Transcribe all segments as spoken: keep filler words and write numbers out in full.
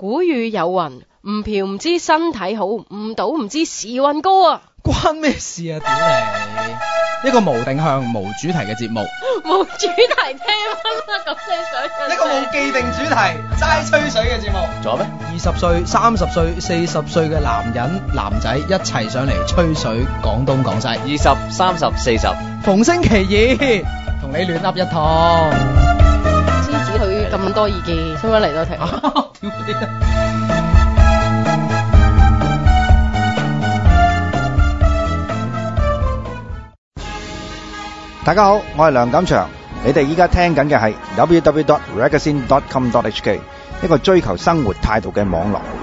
古語有云，唔嫖唔知身體好，唔賭唔知時運高啊！ 關咩事啊？屌你！一個無定向、無主題嘅節目， 冇主題聽乜啦？咁你想一個冇既定主題、齋吹水嘅節目，仲有咩？二十歲、三十歲、四十歲嘅男人、男仔一齊上嚟吹水，講東講西。 二十、三十、四十， 逢星期二同你亂噏一趟。 獅子佢咁多意見，使唔使嚟多聽？ 大家好，我係梁錦祥，你哋依家聽緊嘅係 double-u double-u double-u dot ragazine dot com dot h k， 一個追求生活態度嘅網絡媒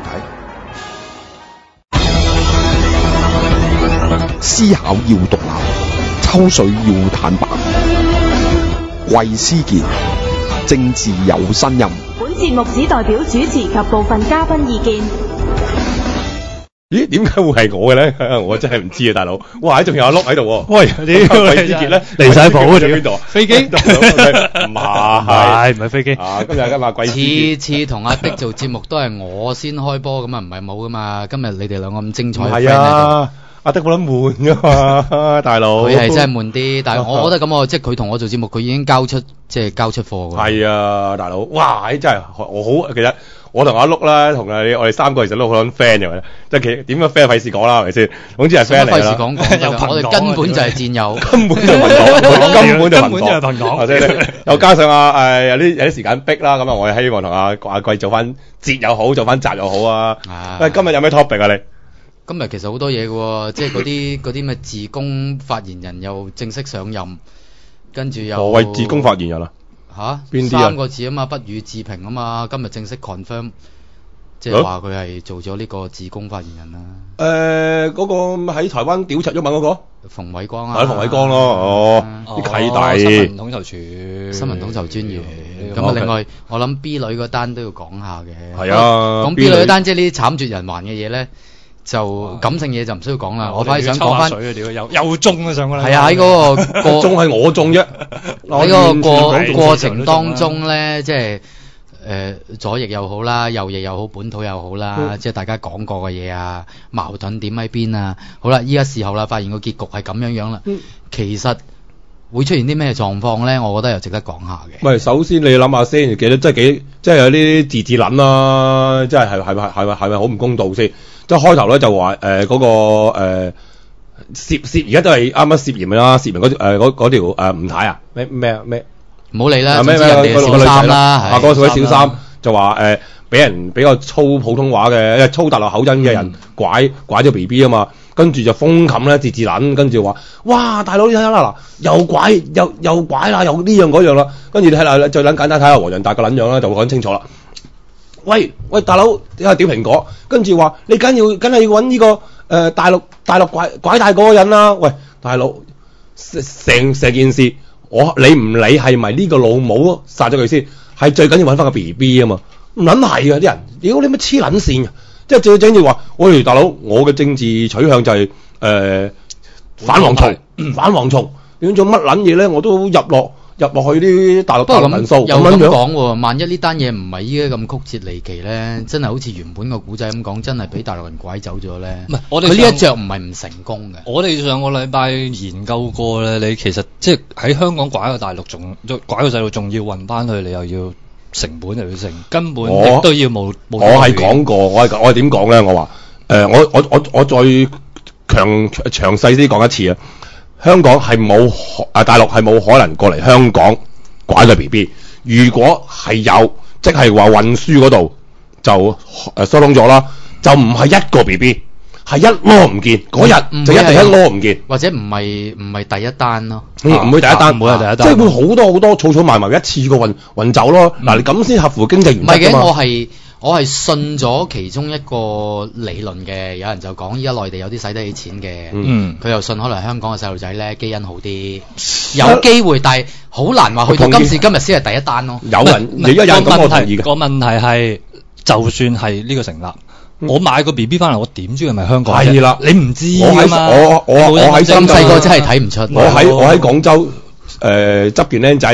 體。 思考要獨立，抽水要坦白，貴思傑，政治有新音。 本節目只代表主持及部分嘉賓意見。 咦？點解會係我嘅咧？我真係唔知啊，大佬！哇！仲有阿碌喺度喎。 喂，點貴思傑咧？ 離晒譜啊！ 喺邊度啊？ 飛機？唔係，唔係飛機。 啊！今日今日貴思傑。次次同阿碧做節目都係我先開波，咁啊唔係冇噶嘛。今日你哋兩個咁精彩嘅 friend 喺度。 係啊，阿德好撚悶噶嘛，大佬。 佢係真係悶啲，但係我覺得咁，我即係佢同我做節目，佢已經交出即係交出貨㗎。係啊，大佬！哇！真係我好其實。我同阿碌啦，同你我哋三個其實都好撚 friend 嘅，即係其點樣 friend 費事講啦，係咪先？總之係 friend 嚟啦。費事講講， 我哋根本就係戰友， 根本就係朋黨，根本就係根本就係朋黨。 或者又加上啊誒有啲有啲時間逼啦，咁啊我哋希望同阿阿貴做翻節又好，做翻集又好啊。喂，今日有咩 topic 啊你？ 今日其實好多嘢嘅喎，即係嗰啲嗰啲咩自公發言人又正式上任，跟住又何謂自公發言人啊？ 吓？ 邊啲啊？ 三個字啊嘛，不予置評啊嘛，今日正式 confirm， 即係話佢係做咗呢個自公發言人啦。 誒、呃，嗰、那個喺台灣屌柒咗問嗰個馮偉光啊， 係馮偉光咯，哦，啲契弟， 新聞統籌處， 新聞統籌專員。咁啊，另外我諗 B 女嗰單都要講下嘅。 係啊， 講 B 女嗰單即係呢啲慘絕人寰嘅嘢咧。就感性嘢就唔需要講啦，我反而想講翻又又中啊上個禮拜， 係啊喺嗰個過中係我中啫， 喺嗰個過過程當中咧，即係誒左翼又好啦，右翼又好，本土又好啦，即係大家講過嘅嘢啊，矛盾點喺邊啊？好啦，依家事後啦，發現個結局係咁樣樣啦，其實會出現啲咩狀況咧？我覺得又值得講下嘅。 唔係，首先你諗下先，其實真係幾即係有啲字字撚啦，即係係係咪係咪係咪好唔公道先？即係開頭咧就話誒嗰個誒、呃、涉涉而家都係啱啱涉嫌啦，涉嫌嗰誒嗰嗰條誒吳太啊咩咩咩唔好理啦， 咩咩人哋小三啦， 啊嗰位小三就話誒俾人比較粗普通話嘅粗大陸口音嘅人、嗯、拐拐咗 B B 啊嘛，跟住就封冚咧字字撚，跟住話哇大佬你睇下啦嗱又拐又又拐啦又呢樣嗰樣啦，跟住你睇下最撚簡單睇下黃仁達個撚樣啦就會講清楚啦。喂喂，大佬，點解屌蘋果？跟住話你梗要，梗係要揾呢、這個誒、呃、大陸大陸拐拐大嗰個人啦。喂，大佬，成成件事，我你唔理係咪呢個老母殺咗佢先，係最緊要揾翻個 B B 啊嘛。唔撚係啊啲人，屌你乜黐撚線啊！即係最緊要話，喂大佬，我嘅政治取向就係、是、誒、呃、反蝗蟲，反蝗蟲，點做乜撚嘢咧？我都入落。入落去啲大陸大陸民數， 又咁講喎。萬一呢單嘢唔係依家咁曲折離奇咧，真係好似原本個古仔咁講，真係俾大陸人拐走咗咧。唔係，我哋佢呢一著唔係唔成功嘅。我哋上個禮拜研究過咧，你其實即係喺香港拐個大陸，仲拐個細路，仲要運翻去，你又要成本又要成，根本亦都要冇。我係講過，我係我係點講咧？我話誒、呃，我我我我再強詳細啲講一次啊！香港係冇啊，大陸係冇可能過嚟香港拐個 B B。如果係有，即係話運輸嗰度就誒疏通咗啦，就唔係一個 B B， 係一籮唔見。嗰日就一定一籮唔見， 或者唔係唔係第一單咯， 唔、嗯、會第一單，唔、啊、會係第一單，即係會好多好多儲儲埋埋一次過運運走咯。嗱、嗯，你咁先合乎經濟原則㗎嘛。唔係嘅，我係。我係信咗其中一個理論嘅，有人就講依家內地有啲使得起錢嘅，嗯，佢又信可能香港嘅細路仔咧基因好啲，有機會，但係好難話去到今時今日先係第一單咯。有人你而家有咁我同意嘅。個問題係，就算係呢個成立，嗯、我買個 B B 翻嚟，我點知係咪香港？係啦，你唔知㗎嘛。我我我喺咁細個真係睇唔出。我喺我喺廣州誒執件僆仔。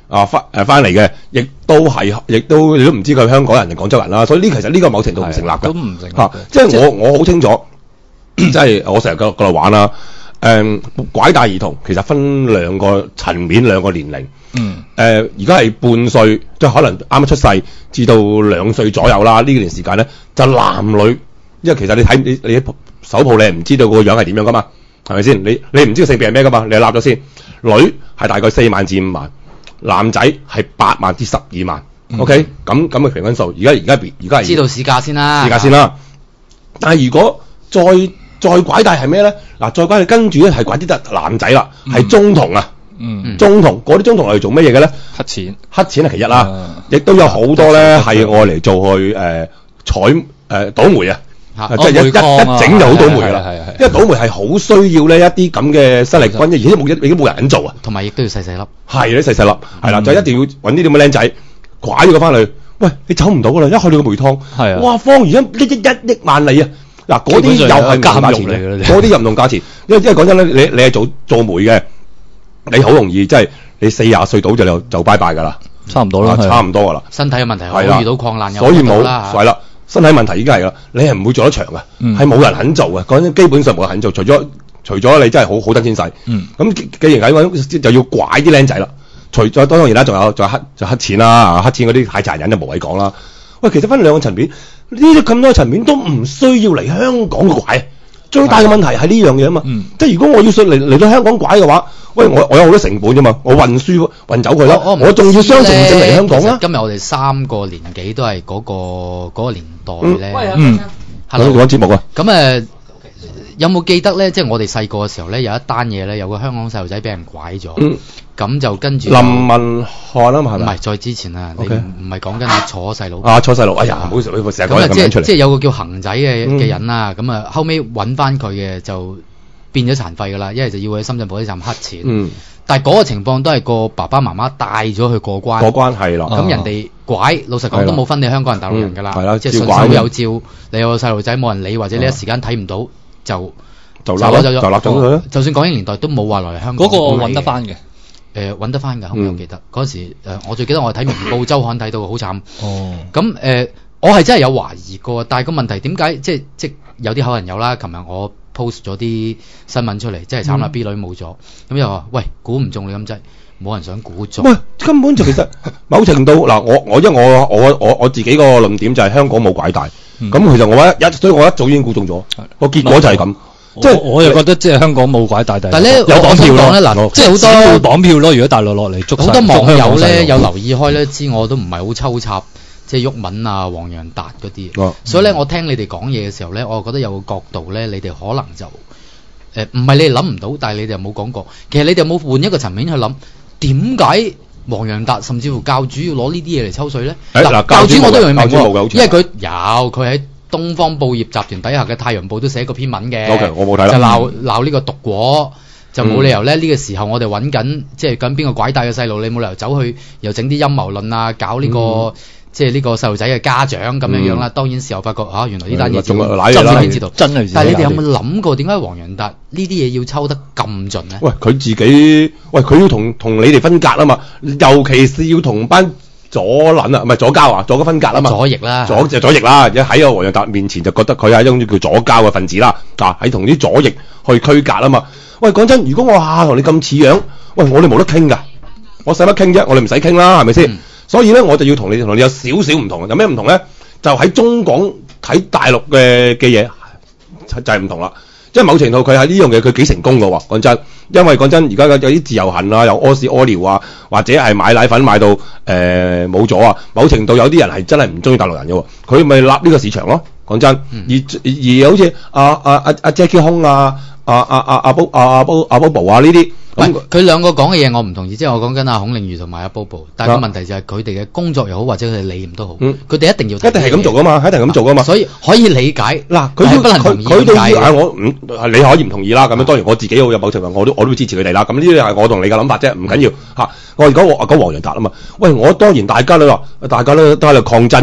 啊翻誒翻嚟嘅，亦都係，亦都你都唔知佢係香港人定廣州人啦。所以呢其實呢個某程度唔成立嘅， 都唔成立嚇。即係我我好清楚，即係我成日過過嚟玩啦。誒、嗯、拐帶兒童其實分兩個層面，兩個年齡。嗯。誒而家係半歲，即係可能啱啱出世至到兩歲左右啦。呢段時間咧就男女，因為其實你睇你你手抱你係唔知道個樣係點樣噶嘛，係咪先？你你唔知個性別係咩噶嘛？你立咗先，女係大概四萬至五萬，男仔係八萬至十二萬。嗯、OK，咁咁嘅平均數，而家而家而家係知道市價先啦， 市價先啦。但係如果再再拐帶係咩咧？嗱，再拐帶跟住咧係拐啲得男仔啦，係、嗯、中童啊，嗯，中童嗰啲中童係做乜嘢嘅咧？ 黑錢， 黑錢係其一啦，亦、啊、都有好多咧係愛嚟做去誒採誒倒煤啊，即係一一一整就好倒煤噶啦，因為倒煤係好需要咧一啲咁嘅生力軍，而且冇一已經冇人肯做啊， 同埋亦都要細細粒， 係啲細細粒，係啦，就一定要揾啲咁嘅僆仔拐咗佢翻去，喂，你走唔到噶啦，一去到個煤倉，係啊，哇，方圓一一一億萬里啊！嗱，嗰啲又係唔同價錢嘅，嗰啲又唔同價錢，因為因為講真咧，你你係做做煤嘅，你好容易即係你四廿歲到就就就拜拜㗎啦， 差唔多啦， 差唔多㗎啦。 身體嘅問題可以遇到礦難， 所以冇係啦，身體問題已經係啦，你係唔會做得長嘅，係冇人肯做嘅。講真，基本上冇人肯做，除咗除咗你真係好好等錢使。咁既然係咁，就要拐啲僆仔啦。除咗當然啦，仲有仲有黑就黑錢啦，黑錢嗰啲太殘忍就無謂講啦。喂，其實分兩個層面。呢啲咁多層面都唔需要嚟香港拐，最大嘅問題係呢樣嘢啊嘛。嗯、即係如果我要嚟嚟到香港拐嘅話，喂，我我有好多成本㗎嘛，我運輸運走佢啦，我仲要雙程證嚟香港啦。 今日我哋三個年紀都係嗰、嗰個嗰個年代咧。 嗯，係咯，做緊節目啊。 咁誒。有冇記得咧？即係我哋細個嘅時候咧，有一單嘢咧，有個香港細路仔俾人拐咗，咁、嗯、就跟住林文漢啊嘛，係咪？ 唔係，再之前啊，你唔係講緊你坐細路啊，坐細路，哎呀，唔好意思，你成日講咁樣出嚟。 即係有個叫恒仔嘅嘅人啦，咁啊、嗯、後尾揾翻佢嘅就變咗殘廢㗎啦，一係就要喺深圳火車站黑錢。嗯。但係嗰個情況都係個爸爸媽媽帶咗去過關。過關係啦。咁人哋拐，老實講都冇分你香港人大陸人㗎啦。係啦、嗯，即係順手有照，你有個細路仔冇人理，或者你一時間睇唔到。就就立咗，就立咗佢啦。 就算港英年代都冇話來香港。 嗰個我揾得翻嘅， 誒揾得翻㗎，我記得嗰時誒，我最記得我係睇明報週刊睇到好慘。哦。咁誒，我係真係有懷疑過，但係個問題點解即係即係有啲口人有啦？琴日我 post 咗啲新聞出嚟，即係慘啦 B 女冇咗，咁又話喂估唔中你咁滯，冇人想估中。 喂，根本就其實某程度嗱，我我因為我我我我自己個論點就係香港冇拐帶。咁、嗯、其實我一一，所以我一早已經估中咗，個結果就係咁。即係我又覺得即係香港冇拐帶， 但係咧有綁票咯。嗱，即係好多綁票咯。如果大陸落嚟捉好多網友咧有留意開咧，知我都唔係好抽插，即係毓民啊、黃洋達嗰啲。哦、所以咧，我聽你哋講嘢嘅時候咧，我覺得有個角度咧，你哋可能就誒唔係你哋諗唔到，但係你哋又冇講過。其實你哋有冇換一個層面去諗，點解黃洋達甚至乎教主要攞呢啲嘢嚟抽水咧？嗱、欸，教主我都容易明喎，因為佢有佢喺東方報業集團底下嘅《太陽報》都寫過篇文嘅。 Okay，我冇睇啦。 就鬧鬧呢個毒果，就冇理由咧呢、嗯、個時候我哋揾緊即係緊邊個拐帶嘅細路，你冇理由走去又整啲陰謀論啊，搞呢、這個、嗯、即係呢個細路仔嘅家長咁樣樣啦。嗯、當然事後發覺嚇、啊，原來呢單嘢真係先知道，真係。但係你哋有冇諗過點解黃洋達呢啲嘢要抽得咁盡咧？ 喂，佢自己喂佢要同同你哋分隔啊嘛，尤其是要同班。左撚啊，唔係左膠啊，左膠分隔啊嘛， 左翼啦， 左就左翼啦，而喺個黃洋達面前就覺得佢係一種叫左膠嘅分子啦，啊，喺同啲左翼去區隔啊嘛。喂，講真，如果我下下同你咁似樣，喂，我哋冇得傾㗎，我使乜傾啫？我哋唔使傾啦，係咪先？嗯、所以咧，我就要同你同你有少少唔同，有咩唔同咧？就喺中港睇大陸嘅嘅嘢就係、是、唔同啦。即係某程度佢喺呢樣嘢佢幾成功㗎喎，講真，因為講真而家有啲自由行啊，又屙屎屙尿啊，或者係買奶粉買到誒冇咗啊，某程度有啲人係真係唔中意大陸人嘅喎，佢咪立呢個市場咯，講真，嗯、而而好似阿阿阿阿 Jackie 空啊，阿阿阿阿波阿阿波阿 Bobo 啊呢啲。 唔係佢兩個講嘅嘢我唔同意，即係我講緊阿孔令瑜同埋阿 Bobo，但係個問題就係佢哋嘅工作又好或者佢哋理念都好，佢哋、嗯、一定要一定係咁做噶嘛，一定係咁做噶嘛， 所以可以理解。嗱，佢不能同意佢哋要我唔、嗯、你可以唔同意啦，咁樣當然我自己好有某程度我都我都會支持佢哋啦。咁呢啲係我同你嘅諗法啫，唔緊要嚇。我而家我講黃洋達啊嘛，喂，我當然大家都話大家都都喺度抗爭嘅。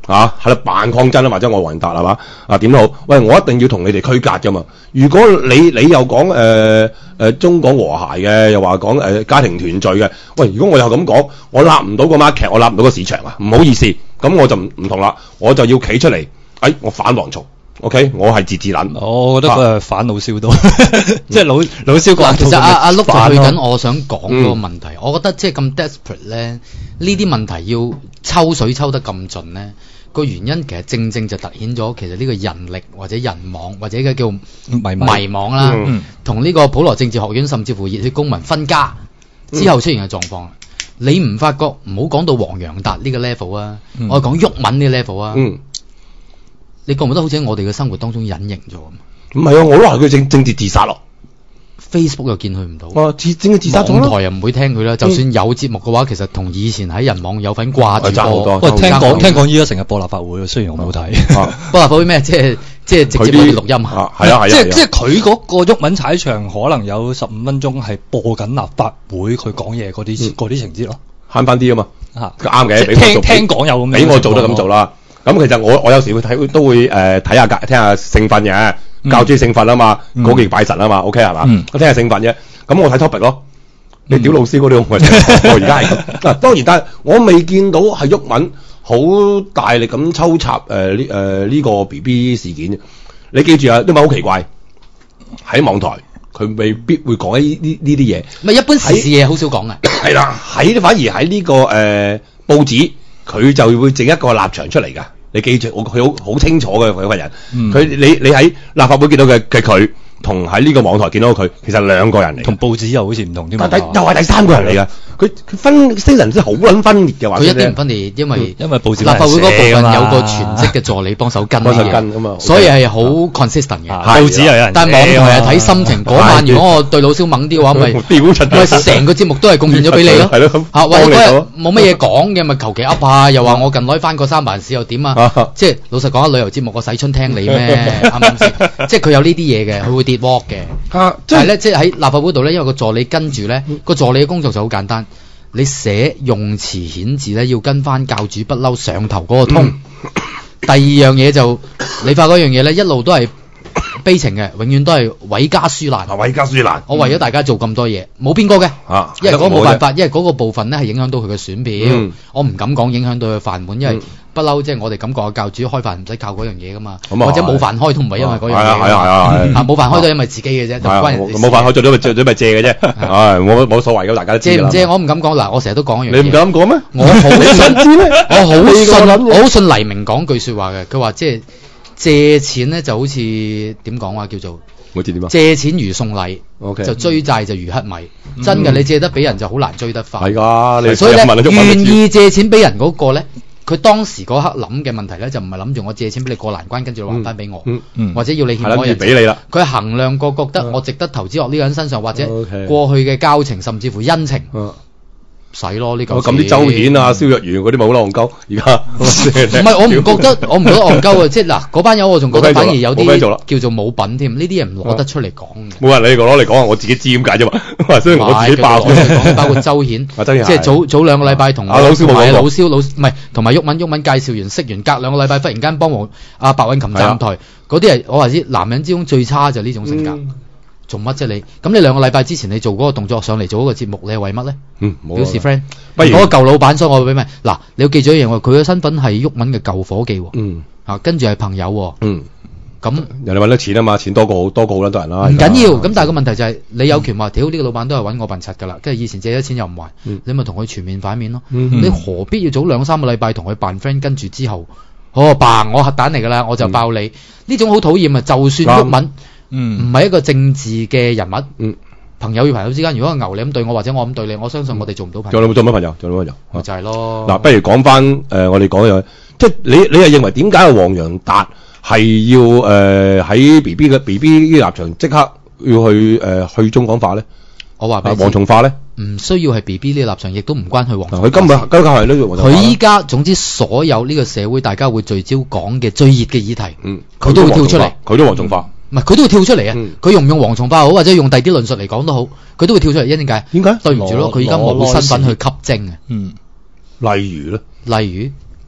啊，喺度扮抗爭啊，或者我黃仁達係嘛？啊點都好，喂，我一定要同你哋區隔㗎嘛。如果你你又講誒誒中港和諧嘅，又話講誒家庭團聚嘅，喂，如果我又咁講，我立唔到個 market，我立唔到個市場啊，唔好意思，咁我就唔唔同啦，我就要企出嚟，誒、哎，我反蝗蟲。OK， 我係自治撚， 我覺得佢係反老蕭多，即係老老蕭講。 其實阿阿碌就去緊，我想講嗰個問題。嗯、我覺得即係咁 desperate 咧，呢啲問題要抽水抽得咁盡咧，個原因其實正正就突顯咗其實呢個人力或者人網或者嘅叫迷迷網啦，同呢、嗯、個普羅政治學院甚至乎熱血公民分家之後出現嘅狀況。嗯、你唔發覺唔好講到黃洋達呢個 level 啊，嗯、我講毓民呢個 level 啊。嗯，你覺唔覺得好似喺我哋嘅生活當中隱形咗咁？ 唔係啊，我都話佢政政治自殺咯。 Facebook 又見佢唔到， 哦，自政治自殺咗網台又唔會聽佢啦。就算有節目嘅話，其實同以前喺人網有份掛住播。 喂，聽講聽講依家成日播立法會，雖然我冇睇。 播立法會咩？即係即係直接播錄音啊？係啊係啊。 即係即係佢嗰個毓民踩場，可能有十五分鐘係播緊立法會佢講嘢嗰啲嗰啲情節咯， 慳翻啲啊嘛。嚇，啱嘅。 聽聽講有咁樣， 俾我做都咁做啦。咁其實我我有時會睇都會誒睇下聽下聖訓嘅，教主聖訓啊嘛，嗰期拜神啊嘛 ，OK 係嘛？我聽下聖訓啫。咁我睇 topic 咯。你屌老師嗰啲我而家係嗱，當然但係我未見到係毓民好大力咁抽插誒呢誒呢個 B B 事件。你記住啊，毓民好奇怪喺網台，佢未必會講呢呢呢啲嘢。 咪一般時事嘢好少講嘅。係啦，喺反而喺呢個誒報紙。佢就會整一個立場出嚟㗎，你記住，我佢好好清楚嘅嗰個人，佢、嗯、你你喺立法會見到嘅嘅佢，同喺呢個網台見到佢，其實兩個人嚟， 同報紙又好似唔同添。 但係又係第三個人嚟㗎，佢佢分精神真係好撚分裂嘅話， 佢一定唔分裂，因為、嗯、 因為報紙立法會嗰部分有個全職嘅助理幫手跟啲嘢，所以係好 consistent 嘅。 報紙又有人， 但係網台係睇心情。嗰晚如果我對老蕭猛啲嘅話，咪咪成個節目都係貢獻咗俾你咯。係咯，嚇或者嗰日冇乜嘢講嘅，咪求其噏下，又話我近來翻過三藩市又點啊？即係老實講，旅遊節目我使春聽你咩？啱唔啱先？即係佢有呢啲嘢嘅，佢會跌 walk 嘅。啊，但係咧，即係喺立法會度咧，因為個助理跟住咧，個助理嘅工作就好簡單，你寫用詞遣字咧，要跟翻教主不嬲上頭嗰個通。嗯、第二樣嘢就你發嗰樣嘢咧，一路都係悲情嘅，永遠都係毀家輸難。 毀家輸難。 我為咗大家做咁多嘢，冇變過嘅。啊，因為嗰個冇辦法，因為嗰個部分咧係影響到佢嘅選票。嗯、我唔敢講影響到佢飯碗，因為。嗯不嬲，即係我哋感覺教主開飯唔使靠嗰樣嘢噶嘛，或者冇飯開都唔係因為嗰樣嘢。係啊係啊係啊，啊冇飯開都係因為自己嘅啫，就關人哋事。冇飯開最多咪最多咪借嘅啫，唉冇冇所謂嘅，大家都知啦。借唔借我唔敢講嗱，我成日都講一樣嘢。你唔敢講咩？我好信咩？我好信我好信黎明講句説話嘅，佢話即係借錢咧就好似點講話叫做借錢如送禮，就追債就如乞米。真嘅，你借得俾人就好難追得翻。係㗎，所以咧願意借錢俾人嗰個咧。佢當時嗰刻諗嘅問題咧，就唔係諗住我借錢俾你過難關，跟住還翻俾我，嗯嗯、或者要你欠我人俾你啦。佢衡量過覺得我值得投資落呢個人身上，或者過去嘅交情，甚至乎恩情。嗯使咯呢嚿錢。咁啲周顯啊、蕭若元嗰啲咪好戇鳩，而家唔係我唔覺得，我唔覺得戇鳩啊！即係嗱，嗰班友我仲覺得反而有啲叫做冇品添，呢啲嘢唔攞得出嚟講嘅。冇人理你攞嚟講，我自己知點解啫嘛。所以我自己爆出嚟講，包括周顯，即係早早兩個禮拜同阿老蕭冇講，老蕭老唔係同埋毓民毓民介紹完識完，隔兩個禮拜忽然間幫黃阿白韻琴站台，嗰啲係我話知男人之中最差就呢種性格。做乜啫你？咁你兩個禮拜之前你做嗰個動作上嚟做嗰個節目，你係為乜咧？嗯，表示 friend。不如嗰個舊老闆，所以我俾咩？嗱，你要記住一樣喎，佢嘅身份係毓民嘅舊夥計喎。嗯。啊，跟住係朋友喎。嗯。咁人哋揾得錢啊嘛，錢多過好多過好多人啦。唔緊要，咁但係個問題就係你有權話，屌呢個老闆都係揾我笨柒㗎啦，跟住以前借咗錢又唔還，你咪同佢全面反面咯。你何必要早兩三個禮拜同佢扮 friend，跟住之後，哦，嘭我核彈嚟㗎啦，我就爆你。呢種好討厭啊！就算毓民。嗯，唔係一個政治嘅人物。嗯，朋友與朋友之間，如果牛你咁對我，或者我咁對你，我相信我哋做唔到朋友。做做乜朋友？做乜朋友？咪就係咯。嗱，不如講翻誒，我哋講嘅，即係你你係認為點解黃洋達係要誒喺 B B 嘅 B B 呢個立場即刻要去誒、呃、去中港化咧？我話俾你知，蝗蟲化咧，唔需要係 B B 呢個立場，亦都唔關佢蝗蟲。佢根本根本係呢個蝗蟲。佢依家總之所有呢個社會大家會聚焦講嘅最熱嘅議題，嗯，佢都會跳出嚟，佢都蝗蟲化。唔係，佢都會跳出嚟啊！佢、嗯、用唔用蝗蟲化好，或者用第啲論述嚟講都好，佢都會跳出嚟。因點解？點解？對唔住咯，佢而家冇身份去吸精啊！嗯，例如咧，例如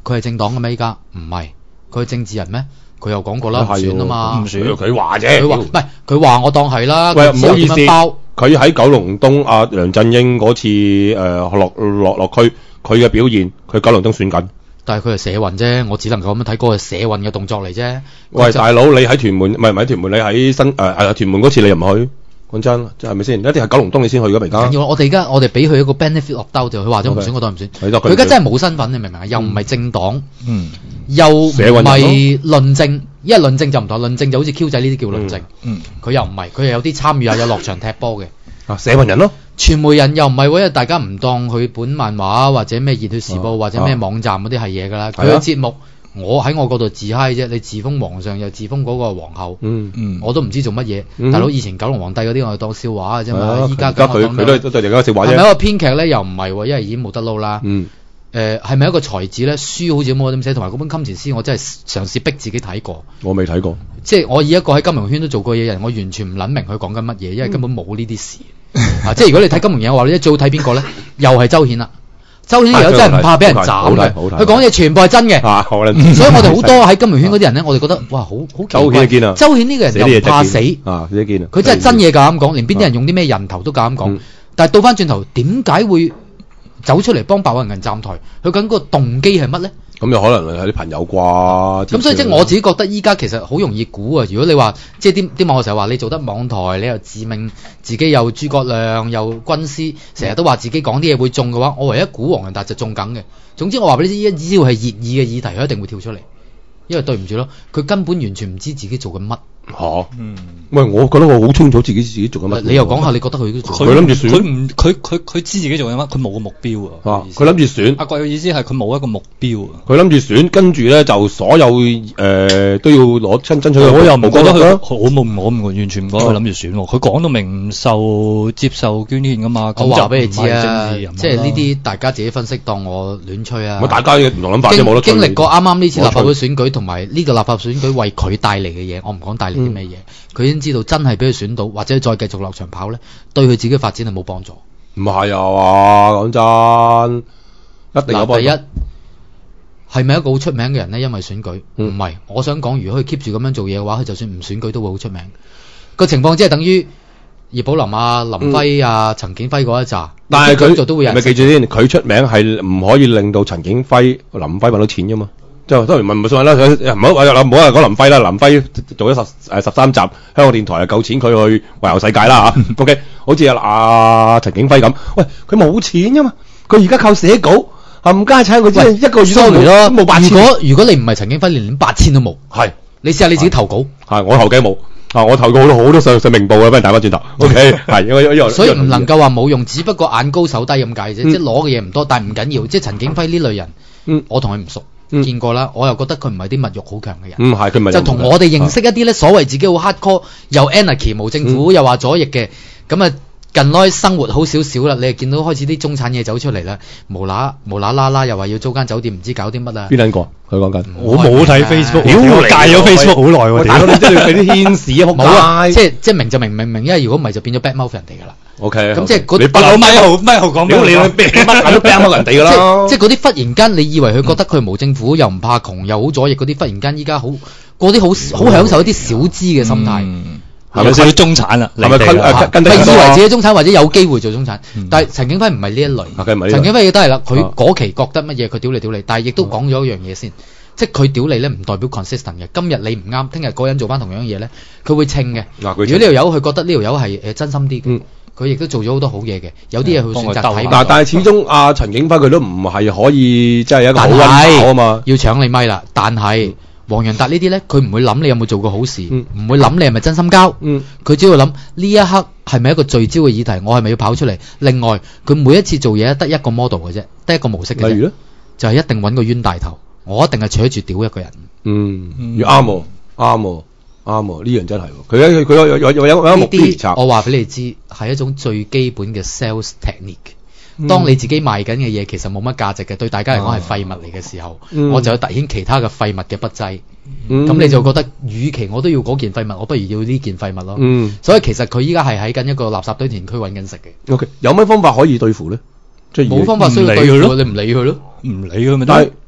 佢係政黨嘅咩？依家唔係，佢係政治人咩？佢又講過啦，唔選啊嘛， 唔選。佢話啫， 佢話唔係，佢話我當係啦。 喂，唔好意思，佢喺九龍東阿梁振英嗰次誒落落落區，佢嘅表現，佢九龍東選緊。 但係佢係社運啫，我只能夠咁樣睇嗰個社運嘅動作嚟啫。 喂，大佬，你喺屯門，唔係唔係喺屯門，你喺新誒誒屯門嗰次你又唔去？講真，即係咪先？一定係九龍東你先去㗎，而家。 要我哋而家我哋俾佢一個 benefit of doubt，佢話咗唔選，我當唔選。佢而家真係冇身份，你明唔明啊？又唔係政黨，嗯，又唔係論政，因為論政就唔同，論政就好似 Q 仔呢啲叫論政，嗯，佢又唔係，佢又有啲參與啊，有落場踢波嘅。 啊，社運人咯。 傳媒人又唔係喎，因為大家唔當佢本漫畫或者咩熱血時報或者咩網站嗰啲係嘢㗎啦。佢嘅節目。我喺我嗰度自嗨啫，你自封皇上又自封嗰個皇后，嗯嗯，我都唔知做乜嘢。嗯、大佬以前九龍皇帝嗰啲我哋當笑話嘅啫嘛，依家佢佢都都係而家笑話啫。係咪一個編劇咧？又唔係喎，因為已經冇得撈啦。嗯，誒係咪一個才子咧？書好似冇點寫，同埋嗰本金錢詩我真係嘗試逼自己睇過。我未睇過，即係我以一個喺金融圈都做過嘢嘅人，我完全唔撚明佢講緊乜嘢，因為根本冇呢啲事。啊，即係如果你睇金融嘢嘅話，你最好睇邊個咧？又係周顯啦。周顯有真係唔怕俾人斬嘅，佢講嘢全部係真嘅，啊、所以我哋好多喺金融圈嗰啲人咧，我哋覺得哇好好奇怪。周顯見啊，周顯呢個人又唔怕死，啊，佢真係真嘢夠膽講，連邊啲人用啲咩人頭都夠膽講。嗯、但係倒翻轉頭，點解會走出嚟幫白雲銀站台？佢究竟個動機係乜咧？咁有可能係啲朋友啩。咁所以即係我自己覺得依家其實好容易估啊！如果你話即係啲啲網友成日話你做得網台，你又自命自己又諸葛亮又軍師，成日都話自己講啲嘢會中嘅話，我唯一估黃仁達就中緊嘅。總之我話俾你知，只要係熱議嘅議題，佢一定會跳出嚟。因為對唔住咯，佢根本完全唔知自己做緊乜。嚇，嗯，喂，我覺得我好清楚自己自己做緊乜。你又講下，你覺得佢佢諗住選？佢唔，佢佢佢知自己做緊乜，佢冇個目標啊。佢諗住選。阿貴嘅意思係佢冇一個目標啊。佢諗住選，跟住咧就所有誒、呃、都要攞親爭取。我又唔覺得佢，我冇我唔完全唔覺得佢諗住選喎。佢講到明唔受接受捐獻噶嘛。我話俾你知啊，即係呢啲大家自己分析，當我亂吹啊。大家唔同諗法啫，冇得經歷過啱啱呢次立法會選舉同埋呢個立法選舉為佢帶嚟嘅嘢，我唔講帶嚟啲咩嘢，佢、嗯、已經知道真係俾佢選到，或者再繼續落場跑咧，對佢自己發展係冇幫助。唔係啊，講真，一定有幫助。第一係咪一個好出名嘅人咧？因為選舉唔係、嗯，我想講，如果佢 keep 住咁樣做嘢嘅話，佢就算唔選舉都會好出名。個情況即係等於葉寶林啊、林輝啊、嗯、陳景輝嗰一紮，但係佢都會有人。咪記住先，佢出名係唔可以令到陳景輝、林輝揾到錢噶嘛。即係當然唔係算啦，唔好話唔好話講林輝啦，林輝做咗十誒十三集香港電台啊，夠錢佢去環遊世界啦嚇。OK，好似阿阿陳景輝咁，喂佢冇錢噶嘛，佢而家靠寫稿冚家產，佢只係一個月都冇冇八千。如果如果你唔係陳景輝，連連八千都冇，係你試下你自己投稿，係我投嘅冇啊，我投過好多好多上上明報嘅，不如打翻轉頭。OK，係因為因為所以唔能夠話冇用，只不過眼高手低咁解啫，即係攞嘅嘢唔多，但係唔緊要。即係陳景輝呢類人，嗯，我同佢唔熟。嗯、見過啦，我又覺得佢唔係啲物慾好強嘅人，唔係佢唔係就同我哋認識一啲咧，所謂自己好 hardcore 又 anarchy 無政府、嗯、又話左翼嘅，咁啊近來生活好少少啦，你又見到開始啲中產嘢走出嚟啦，無啦無啦啦啦又話要租間酒店，唔知搞啲乜啊？邊兩個？佢講緊我冇睇 Facebook，屌戒咗 Facebook 好耐喎，大佬你真係俾啲牽屎啊！冇啊，即係即係明就明明明，因為如果唔係就變咗 bad mouth 人哋噶啦。O K，咁即係嗰啲咪號咪號講，屌你乜乜都 bad mouth 人哋噶啦。即係嗰啲忽然間，你以為佢覺得佢無政府又唔怕窮又好左翼嗰啲，忽然間依家好過啲好好享受一啲小資嘅心態。係咪少啲中產啦？係咪佢誒跟係以為自己中產或者有機會做中產？嗯、但係陳景輝唔係呢一類。陳景輝亦都係啦，佢嗰期覺得乜嘢佢屌你屌你，但係亦都講咗一樣嘢先，即係佢屌你咧唔代表 consistent 嘅。今日你唔啱，聽日嗰人做翻同樣嘢咧，佢會稱嘅。如果呢條友佢覺得呢條友係誒真心啲嘅，佢亦都做咗好多好嘢嘅。有啲嘢佢選擇睇。嗱，但係始終阿陳景輝佢都唔係可以即係一個好溫柔啊嘛。要搶你咪啦，但係。黃仁達呢啲咧，佢唔會諗你有冇做過好事，唔、嗯、會諗你係咪真心交，佢、嗯、只會諗呢一刻係咪一個聚焦嘅議題，我係咪要跑出嚟？另外，佢每一次做嘢得一個 model 嘅啫，得一個模式嘅啫，例如咧，就係一定揾個冤大頭，我一定係扯住屌一個人。嗯，要啱喎，啱喎，啱喎，呢樣真係喎。佢佢佢有有有有有目標。我話俾你知，係一種最基本嘅 sales technique。當你自己賣緊嘅嘢其實冇乜價值嘅，對大家嚟講係廢物嚟嘅時候，嗯、我就有凸顯其他嘅廢物嘅不濟。咁、嗯、你就覺得，與其我都要嗰件廢物，我不如要呢件廢物咯。嗯、所以其實佢依家係喺緊一個垃圾堆填區揾緊食嘅。O、okay, K， 有咩方法可以對付咧？即係冇方法需要對付，你唔理佢咯，唔理佢咪得。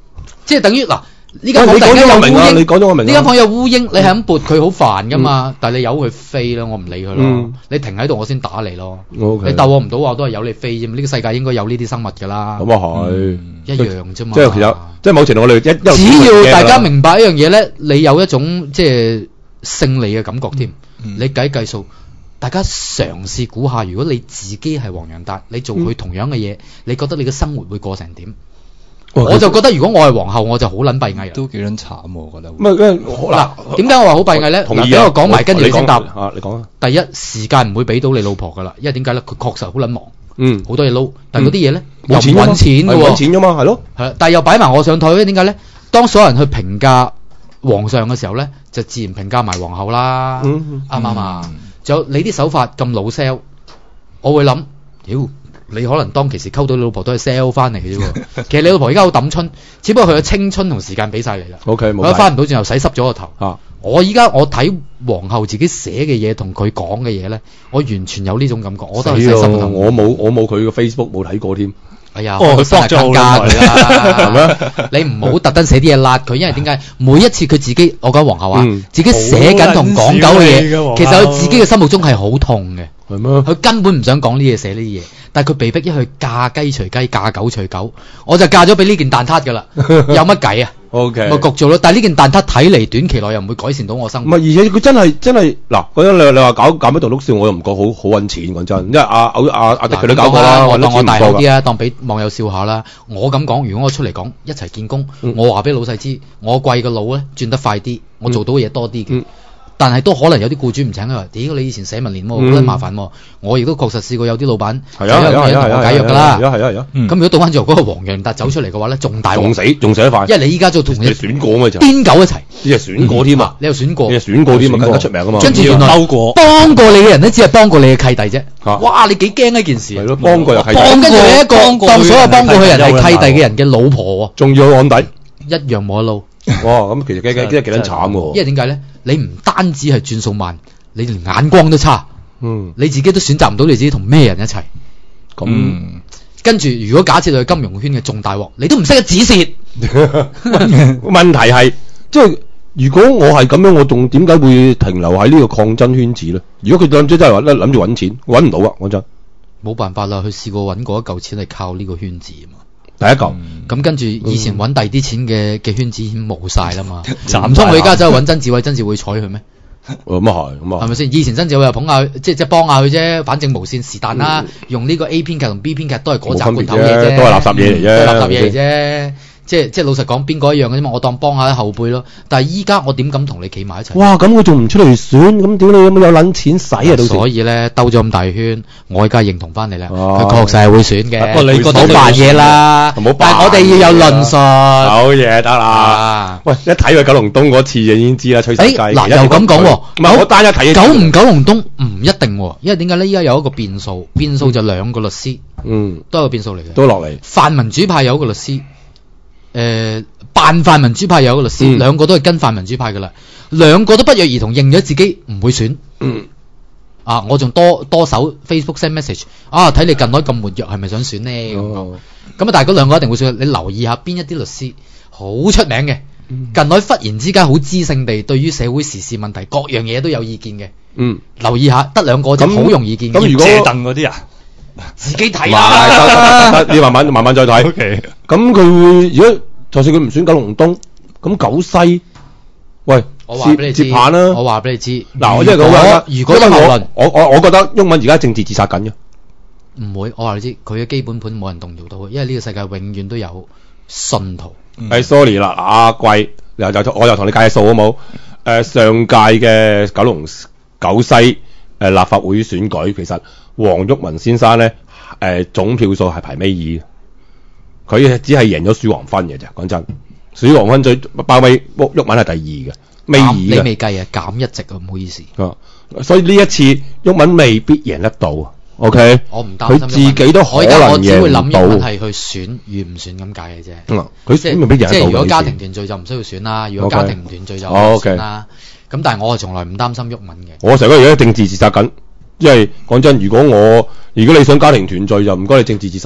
即係等於嗱。呢間房突然間有烏蠅，你講咗我明。 呢間房有烏蠅，你係咁撥佢好煩噶嘛？但係你由佢飛啦，我唔理佢咯。你停喺度，我先打你咯。你鬥我唔到，我都係由你飛啫嘛。呢個世界應該有呢啲生物㗎啦。 咁啊係， 一樣啫嘛。 即係其實，即係某程度我哋一只要大家明白一樣嘢咧，你有一種即係勝利嘅感覺添。你計計數，大家嘗試估下，如果你自己係黃洋達，你做佢同樣嘅嘢，你覺得你嘅生活會過成點？我就覺得如果我係皇后，我就好撚閉翳啦。 都幾撚慘我覺得。 唔係嗱， 點解我話好閉翳咧？嗱，俾我講埋，跟住你先答。 啊，你講啊。 第一，時間唔會俾到你老婆噶啦，因為點解咧？佢確實好撚忙， 嗯， 好多嘢撈。但係嗰啲嘢咧，又唔冇錢揾錢嘅喎， 揾錢㗎嘛，係咯。 係，但係又擺埋我上台，點解咧？當所有人去評價皇上嘅時候咧，就自然評價埋皇后啦。啱唔啱啊？仲有你啲手法咁老 sell，我會諗，屌！你可能當其時溝到你老婆都係 sell 翻嚟嘅啫喎，其實你老婆而家好抌春，只不過佢嘅青春同時間俾晒你啦。 OK，冇。 佢翻唔到轉頭洗濕咗個頭。 啊！ 我依家我睇皇后自己寫嘅嘢同佢講嘅嘢咧，我完全有呢種感覺，我都係洗濕個頭。 我冇我冇佢嘅 Facebook 冇睇過添。 哎呀，佢真係更加㗎啦！你唔好特登寫啲嘢辣佢，因為點解？每一次佢自己，我講皇后啊，自己寫緊同講究嘅嘢，其實佢自己嘅心目中係好痛嘅。 係咩？ 佢根本唔想講呢嘢，寫呢啲嘢，但係佢被逼一去嫁雞隨雞，嫁狗隨狗，我就嫁咗俾呢件蛋撻㗎啦，有乜計啊 ？OK， 咪焗做咯。但係呢件蛋撻睇嚟短期內又唔會改善到我生活。 唔係，而且佢真係真係嗱，嗰陣你你話搞搞乜度碌笑，我又唔覺好好揾錢講真，因為阿阿阿阿迪佢都搞過啦， 我當我大口啲啊，當俾網友笑下啦。我咁講，如果我出嚟講一齊見工，嗯、我話俾老細知，我貴個腦咧轉得快啲，我做到嘅嘢多啲嘅。嗯嗯但係都可能有啲僱主唔請佢話，屌你以前寫文連喎，好撚麻煩喎。我亦都確實試過有啲老闆係啊係啊同我解約㗎啦。係啊係啊係啊。咁如果倒翻轉頭嗰個黃洋達走出嚟嘅話咧，仲大仲死仲死得快。 因為你依家做同你選過嘛就癲狗一齊， 你係選過添啊！ 你又選過， 你又選過添啊，更加出名啊嘛。 跟住原來幫過你嘅人咧，只係幫過你嘅契弟啫。哇！你幾驚呢件事？ 係咯，幫過又契弟。 幫跟住你一個當所有幫過佢人係契弟嘅人嘅老婆喎， 仲要案底， 一樣冇得撈。 哇！咁其實幾幾幾幾撚慘喎。 因為點解咧？你唔單止係轉數慢，你連眼光都差。嗯，你自己都選擇唔到你自己同咩人一齊。咁、嗯、跟住，如果假設你係金融圈嘅重大鑊，你都唔識得止蝕。 問題係，即係如果我係咁樣，我仲點解會停留喺呢個抗爭圈子咧？如果佢諗住真係話咧諗住揾錢，揾唔到啊！講真，冇辦法啦，佢試過揾過一嚿錢係靠呢個圈子啊嘛。 第一嚿，咁、 嗯、跟住以前揾第二啲錢嘅嘅圈子已經冇晒啦嘛，唔通佢而家走去揾曾志偉，曾志偉睬佢咩？ 咁啊係，咁啊係咪先？ 以前曾志偉又捧下，即係即係幫下佢啫，反正無線是但啦，嗯、用呢個 A 編劇同 B 編劇都係嗰集罐頭嘢啫， 都係垃圾嘢嚟啫， 都係垃圾嘢嚟啫。即係即係老實講，邊個一樣嘅啫嘛，我當幫下後輩咯。但係依家我點敢同你企埋一齊？ 哇！咁佢仲唔出嚟選？咁屌你有冇有撚錢使啊？到時所以咧兜咗咁大圈，我而家認同翻你啦。佢確實係會選嘅。 不過你覺得冇扮嘢啦，但係我哋要有論述。 好嘢得啦。喂，一睇佢九龍東嗰次就已經知啦，吹晒雞。 嗱又咁講喎， 唔係我單一睇。 九唔九龍東唔一定喎，因為點解咧？依家有一個變數，變數就兩個律師，嗯，都係個變數嚟嘅， 都落嚟。 泛民主派有一個律師。誒、呃，扮泛民主派有一個律師，兩、嗯、個都係跟泛民主派噶啦，兩個都不約而同認咗自己唔會選。嗯，啊，我仲多多手 Facebook send message，啊，睇你近來咁活躍，係咪想選呢？咁、哦，咁啊，但係嗰兩個一定會選。你留意下邊一啲律師好出名嘅，嗯、近來忽然之間好知性地對於社會時事問題各樣嘢都有意見嘅。嗯，留意下，得兩個就好容易見。 咁如果謝鄧嗰啲啊？ 自己睇啦， 得得得，你慢慢慢慢再睇。 OK， 咁佢會如果就算佢唔選九龍東，咁九西，喂， 我話俾你知， 接棒啦。 我話俾你知， 嗱，我即係講啦。 如果因為我我我我覺得毓民而家政治自殺緊嘅， 唔會。我話你知，佢嘅基本盤冇人動搖到，因為呢個世界永遠都有信徒。 係 sorry 啦，阿貴又又我又同你計數好冇？誒，上屆嘅九龍九西誒立法會選舉，其實黃毓民先生咧，誒、呃、總票數係排尾二，佢只係贏咗鼠王芬嘅啫。講真，鼠王芬最包尾毓民係第二嘅，尾二嘅。 你未計啊？減一席啊，唔好意思。 啊，所以呢一次毓民未必贏得到。OK， 我唔擔心。 佢自己都可能贏到。 我只會諗毓民係去選與唔選咁解嘅啫。嗯， 佢即係未必贏得到。 即係如果家庭團聚就唔需要選啦，如果家庭唔團聚就唔選啦。咁、okay. 但係我係從來唔擔心毓民嘅。 我成日而家政治自殺緊。因為講真，如果我如果你想家庭團聚就唔該你政治自殺，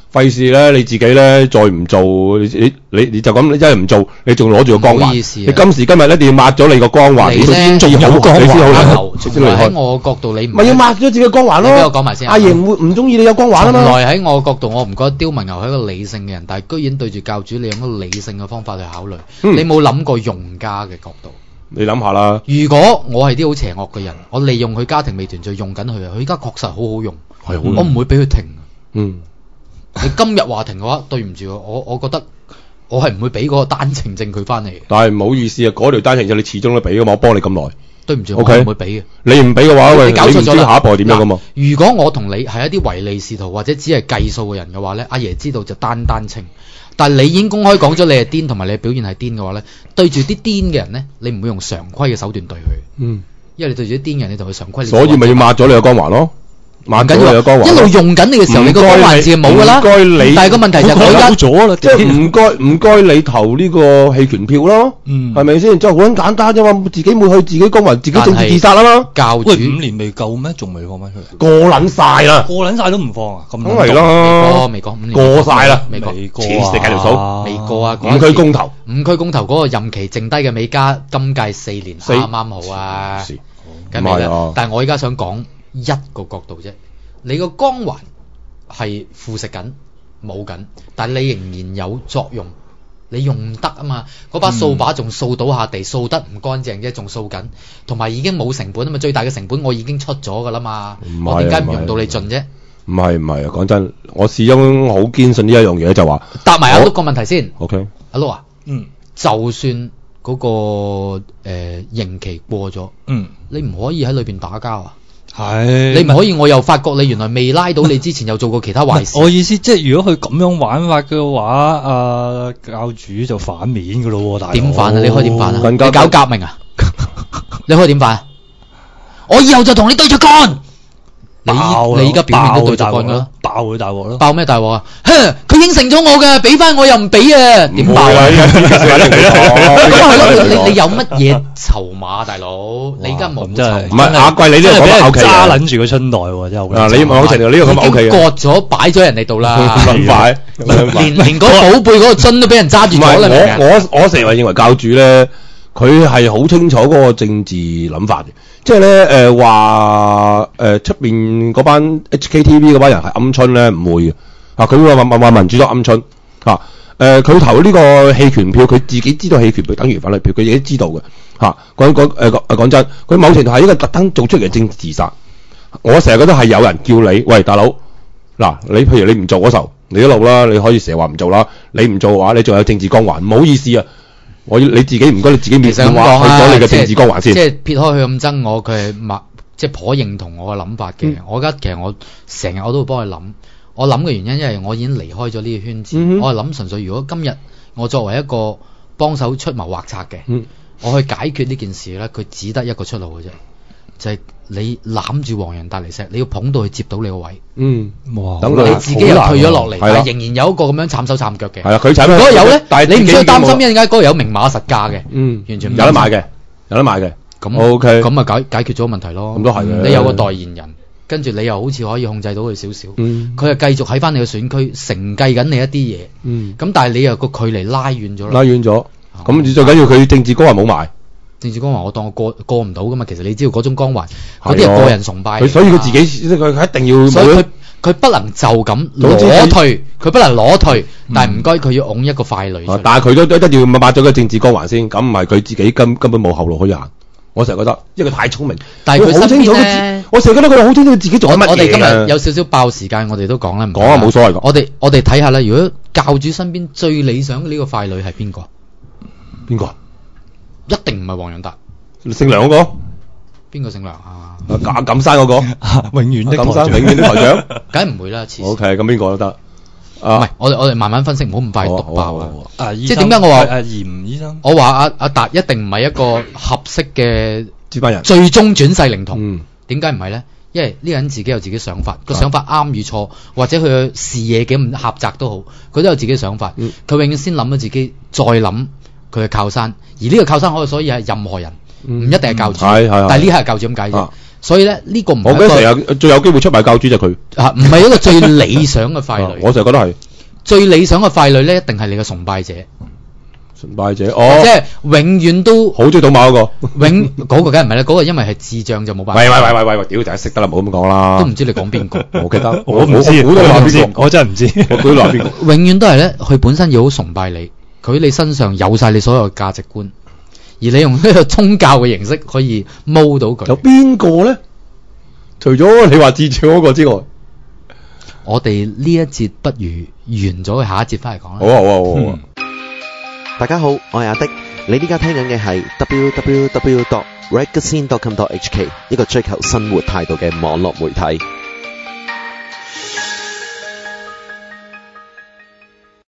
費事咧你自己咧再唔做，你你你就咁，你真係唔做，你仲攞住個光環。你今時今日一定要抹咗你個光環，你先仲有光環。你先好啦。 喺我角度，你唔咪要抹咗自己嘅光環咯。 俾我講埋先。 阿爺唔會唔中意你有光環啊嘛。 從來喺我角度，我唔覺得刁文牛係一個理性嘅人，但係居然對住教主，你用一個理性嘅方法去考慮， 嗯、 你冇諗過用家嘅角度。 你諗下啦。 如果我係啲好邪惡嘅人，我利用佢家庭美團就用緊佢啊！佢而家確實好好用， 係好我唔會俾佢停。 嗯。 你今日話停嘅話，對唔住我，我覺得我係唔會俾嗰個單程證佢翻嚟。 但係唔好意思啊，嗰條單程證你始終都俾噶嘛，我幫你咁耐。 對唔住，okay? 我唔會俾嘅。 你唔俾嘅話， 你搞錯咗啦。 下一步係點樣噶嘛？ 如果我同你係一啲唯利是圖或者只係計數嘅人嘅話咧，阿爺知道就單單清。但係你已經公開講咗你係癲，同埋你表現係癲嘅話咧，對住啲癲嘅人咧，你唔會用常規嘅手段對佢。 嗯， 因為你對住啲癲人，你同佢常規。 所以咪要抹咗你嘅光環咯。唔緊要， 一路用緊你嘅時候，你個光環字冇噶啦。唔該你，但係個問題就係我而家咗啦， 即係唔該唔該你投呢個棄權票咯，係咪先？即係好簡單啫嘛，自己冇去自己光環，自己政治自殺啊嘛。 教主五年未夠咩？仲未放翻出嚟？ 過撚晒啦， 過撚晒都唔放啊？咁梗係啦， 未過，未過， 過晒啦， 未過， 未過黐線計條數， 未過啊！ 五區公投， 五區公投嗰個任期剩低嘅美加今屆四年啱啱好啊，咁咪啦。但係我而家想講一個角度啫。你個光環係腐蝕緊冇緊，但係你仍然有作用，你用得啊嘛。嗰把掃把仲掃到下地，掃得唔乾淨啫，仲掃緊，同埋已經冇成本啊嘛。最大嘅成本我已經出咗噶啦嘛，我點解唔用到你盡啫？ 唔係唔係啊，講真，我始終好堅信呢一樣嘢，就話答埋阿碌個問題先。 OK， 阿碌啊， 嗯， 就算嗰、那個誒、呃、刑期過咗， 嗯， 你唔可以喺裏邊打交啊？ 係， 你唔可以，我又發覺你原來未拉到你之前又做過其他壞事。 我意思即係如果佢咁樣玩法嘅話，啊教主就反面噶咯，大佬。 點反啊？你可以點反啊？ 你搞革命啊？你可以點反啊？我以後就同你對着幹。你你依家表面都對着幹噶啦， 爆佢大鑊咯！ 爆咩大鑊啊？哼，佢應承咗我嘅，俾翻我又唔俾啊？點爆啊？咁係咯，你你有乜嘢籌碼，大佬？你而家冇籌， 唔係阿貴，你呢個講得 OK 揸捻住個春袋喎，真係。 嗱，你某程度呢個咁 OK 嘅， 割咗擺咗人哋度啦， 咁快， 連連嗰寶貝嗰個樽都俾人揸住咗啦。 我我我成日認為教主咧，佢係好清楚嗰個政治諗法嘅。即係咧，誒話誒出邊嗰班 H K T V 嗰班人係鵪鶉咧，唔會嘅。啊，佢話話話民主黨鵪鶉嚇，誒佢投呢個棄權票，佢自己知道棄權票等於反對票，佢亦都知道嘅嚇。講講誒講講真，佢某程度係一個特登做出嚟嘅政治自殺。我成日覺得係有人叫你，喂大佬，嗱你譬如你唔做嗰時候，你一路啦，你可以成日話唔做啦。你唔做嘅話，你仲有政治光環，唔好意思啊。我你自己唔該，你自己面上話去咗你嘅政治光環先。 即係撇開佢咁憎我，佢係默即係頗認同我嘅諗法嘅。嗯、我而家其實我成日我都會幫佢諗。我諗嘅原因，因為我已經離開咗呢個圈子。嗯、我係諗純粹，如果今日我作為一個幫手出謀劃策嘅，嗯、我去解決呢件事咧，佢只得一個出路嘅啫，就係、是、你攬住黃仁達嚟錫，你要捧到佢接到你個位。嗯，哇！等你自己又退咗落嚟，但係仍然有一個咁樣慘手慘腳嘅。係啊，佢嗰個有咧，但係你唔需要擔心，因為點解嗰個有明碼實價嘅。嗯，完全有得買嘅，有得買嘅。咁 OK，咁啊解解決咗問題咯。咁都係嘅。你有個代言人，跟住你又好似可以控制到佢少少。嗯，佢係繼續喺翻你嘅選區承繼緊你一啲嘢。嗯，咁但係你又個距離拉遠咗啦。拉遠咗。咁最緊要佢政治光環冇埋。政治光環我當我過過唔到噶嘛，其實你知道嗰種光環，嗰啲係個人崇拜。佢所以佢自己佢一定要。所以佢佢不能就咁攞退，佢不能攞退，嗯、但係唔該佢要拱一個傀儡、啊。但係佢都一定要抹咗個政治光環先，咁唔係佢自己根根本冇後路可以行。我成日覺得，因為佢太聰明。但係佢好清楚咧，我成日覺得佢好清楚自己做乜嘢。我哋今日有少少爆時間，我哋都講啦。講啊，冇所謂講。我哋我哋睇下啦，如果教主身邊最理想嘅呢個傀儡係邊個？邊個？一定唔係黃仁達，姓梁嗰個，邊個姓梁啊？阿錦山嗰個，永遠的台長，永遠的台長，梗唔會啦。O K，咁邊個都得。唔係，我哋我哋慢慢分析，唔好咁快篤爆啊！即係點解我話阿嚴醫生？我話阿阿達一定唔係一個合適嘅接班人，最終轉世靈童。點解唔係咧？因為呢個人自己有自己想法，個想法啱與錯，或者佢嘅視野幾咁狹窄都好，佢都有自己想法。佢永遠先諗咗自己，再諗佢嘅靠山。而呢個靠山可以所以係任何人，唔一定係教主，但係呢刻係教主咁解啫。 所以咧呢、這個唔係我覺得成日最有機會出賣教主就係佢啊，唔係一個最理想嘅傀儡。 我就覺得係最理想嘅傀儡咧，一定係你嘅崇拜者。 崇拜者，哦， 即係永遠都好中意賭馬嗰個， 永嗰、那個梗係唔係啦，嗰、那個因為係智障就冇辦法。 喂喂喂喂喂喂，屌就係識得啦，唔好咁講啦。 都唔知你講邊個， 我記得， 我唔知， 我估到你話邊個， 我真係唔知， 我估到你話邊個。 永遠都係咧，佢本身要好崇拜你，佢喺你身上有晒你所有嘅價值觀，而你用呢個宗教嘅形式可以摸到佢。 有邊個咧？除咗你話智障嗰個之外， 我哋呢一節不如完咗，下一節翻嚟講啦。 好啊好啊好啊！好啊大家好，我係阿迪，你依家聽緊嘅係 double-u double-u double-u dot ragazine dot com dot h k 一個追求生活態度嘅網絡媒體。